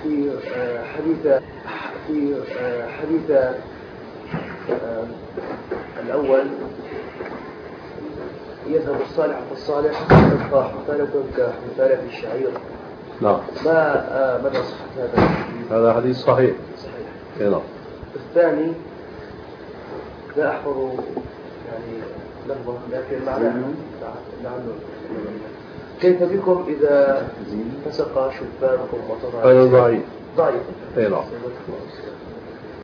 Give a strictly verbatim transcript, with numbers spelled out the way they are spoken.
في حديث في حديث الأول يذهب الصالح فالصالح تبقى حفالة كحفالة الشعير. نعم. ما مدى صحة هذا الحديث؟ هذا حديث صحيح. صحيح. نعم. الثاني لا أحفظ يعني لفظه لكن معناه لعله كيف بكم إذا فسق شبانكم وطغى؟ هذا ضعيف. ضعيف. نعم.